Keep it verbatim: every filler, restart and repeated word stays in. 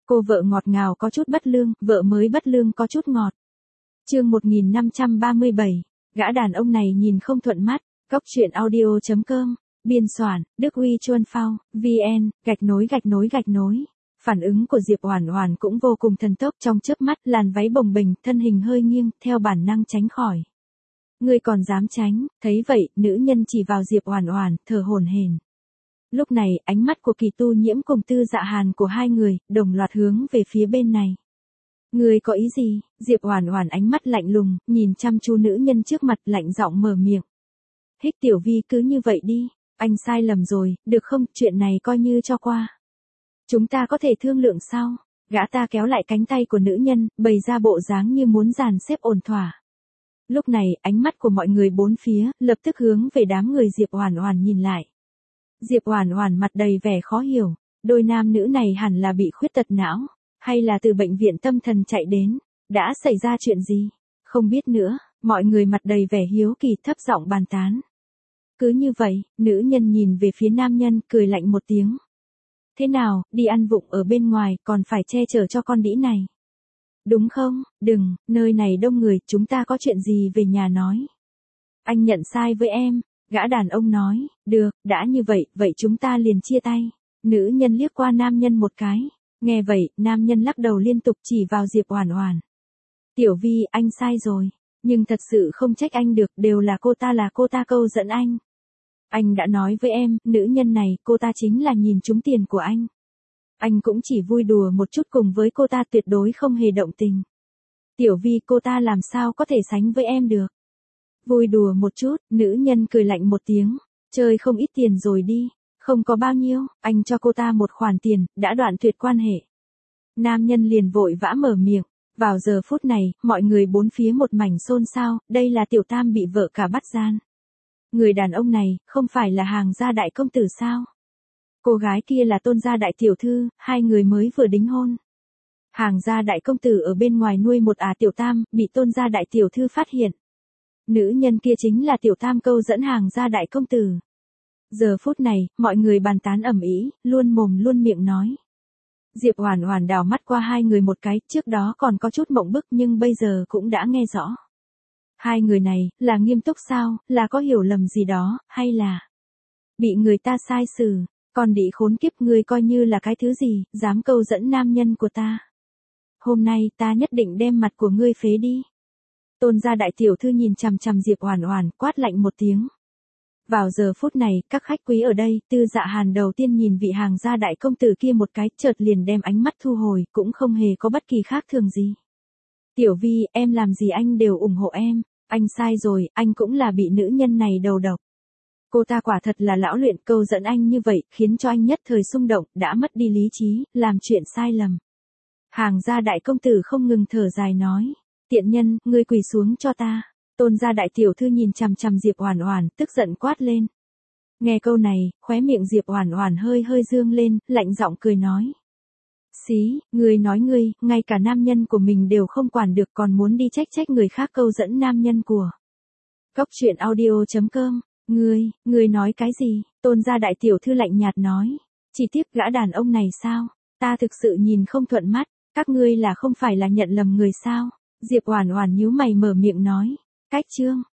Cô vợ ngọt ngào có chút bất lương, vợ mới bất lương có chút ngọt. Chương một nghìn năm trăm ba mươi bảy, gã đàn ông này nhìn không thuận mắt. Cốc truyện audio chấm com, biên soạn, Đức Huy Chuân Phao, vê en, gạch nối gạch nối gạch nối. Phản ứng của Diệp Oản Oản cũng vô cùng thần tốc, trong chớp mắt, làn váy bồng bềnh, thân hình hơi nghiêng, theo bản năng tránh khỏi. Ngươi còn dám tránh? Thấy vậy, nữ nhân chỉ vào Diệp Oản Oản, thở hổn hển. Lúc này, ánh mắt của Kỳ Tu Nhiễm cùng Tư Dạ Hàn của hai người, đồng loạt hướng về phía bên này. Ngươi có ý gì? Diệp Oản Oản ánh mắt lạnh lùng, nhìn chăm chú nữ nhân trước mặt, lạnh giọng mở miệng. Hích Tiểu Vi cứ như vậy đi, anh sai lầm rồi, được không, chuyện này coi như cho qua. Chúng ta có thể thương lượng sao? Gã ta kéo lại cánh tay của nữ nhân, bày ra bộ dáng như muốn dàn xếp ổn thỏa. Lúc này, ánh mắt của mọi người bốn phía, lập tức hướng về đám người Diệp Oản Oản nhìn lại. Diệp Oản Oản mặt đầy vẻ khó hiểu, đôi nam nữ này hẳn là bị khuyết tật não, hay là từ bệnh viện tâm thần chạy đến, đã xảy ra chuyện gì? Không biết nữa, mọi người mặt đầy vẻ hiếu kỳ thấp giọng bàn tán. Cứ như vậy, nữ nhân nhìn về phía nam nhân, cười lạnh một tiếng. Thế nào, đi ăn vụng ở bên ngoài, còn phải che chở cho con đĩ này. Đúng không? Đừng, nơi này đông người, chúng ta có chuyện gì về nhà nói. Anh nhận sai với em, gã đàn ông nói, được, đã như vậy, vậy chúng ta liền chia tay. Nữ nhân liếc qua nam nhân một cái, nghe vậy, nam nhân lắc đầu liên tục chỉ vào Diệp Oản Oản. Tiểu Vi, anh sai rồi, nhưng thật sự không trách anh được, đều là cô ta là cô ta câu dẫn anh. Anh đã nói với em, nữ nhân này, cô ta chính là nhìn trúng tiền của anh. Anh cũng chỉ vui đùa một chút cùng với cô ta, tuyệt đối không hề động tình. Tiểu Vi, cô ta làm sao có thể sánh với em được. Vui đùa một chút, nữ nhân cười lạnh một tiếng, chơi không ít tiền rồi đi, không có bao nhiêu, anh cho cô ta một khoản tiền, đã đoạn tuyệt quan hệ. Nam nhân liền vội vã mở miệng, vào giờ phút này, mọi người bốn phía một mảnh xôn xao, đây là Tiểu Tam bị vợ cả bắt gian. Người đàn ông này, không phải là Hàng gia đại công tử sao? Cô gái kia là Tôn gia đại tiểu thư, hai người mới vừa đính hôn. Hàng gia đại công tử ở bên ngoài nuôi một ả Tiểu Tam, bị Tôn gia đại tiểu thư phát hiện. Nữ nhân kia chính là Tiểu Tam câu dẫn Hàng gia đại công tử. Giờ phút này, mọi người bàn tán ầm ĩ, luôn mồm luôn miệng nói. Diệp Oản Oản đảo mắt qua hai người một cái, trước đó còn có chút mộng bức nhưng bây giờ cũng đã nghe rõ. Hai người này, là nghiêm túc sao, là có hiểu lầm gì đó, hay là bị người ta sai xử, còn đĩ khốn kiếp, ngươi coi như là cái thứ gì, dám câu dẫn nam nhân của ta. Hôm nay ta nhất định đem mặt của ngươi phế đi. Tôn gia đại tiểu thư nhìn chằm chằm Diệp Oản Oản, quát lạnh một tiếng. Vào giờ phút này, các khách quý ở đây, Tư Dạ Hàn đầu tiên nhìn vị Hàng gia đại công tử kia một cái, chợt liền đem ánh mắt thu hồi, cũng không hề có bất kỳ khác thường gì. Tiểu Vi, em làm gì anh đều ủng hộ em, anh sai rồi, anh cũng là bị nữ nhân này đầu độc. Cô ta quả thật là lão luyện, câu dẫn anh như vậy, khiến cho anh nhất thời xung động, đã mất đi lý trí, làm chuyện sai lầm. Hàng gia đại công tử không ngừng thở dài nói, tiện nhân, ngươi quỳ xuống cho ta. Tôn gia đại tiểu thư nhìn chằm chằm Diệp Oản Oản, tức giận quát lên. Nghe câu này, khóe miệng Diệp Oản Oản hơi hơi dương lên, lạnh giọng cười nói. Xí, ngươi nói ngươi, ngay cả nam nhân của mình đều không quản được còn muốn đi trách trách người khác câu dẫn nam nhân của. Cốc truyện audio chấm com, ngươi, ngươi nói cái gì? Tôn gia đại tiểu thư lạnh nhạt nói. Chỉ tiếc gã đàn ông này sao? Ta thực sự nhìn không thuận mắt, các ngươi là không phải là nhận lầm người sao? Diệp Oản Oản nhíu mày mở miệng nói. Cách chương,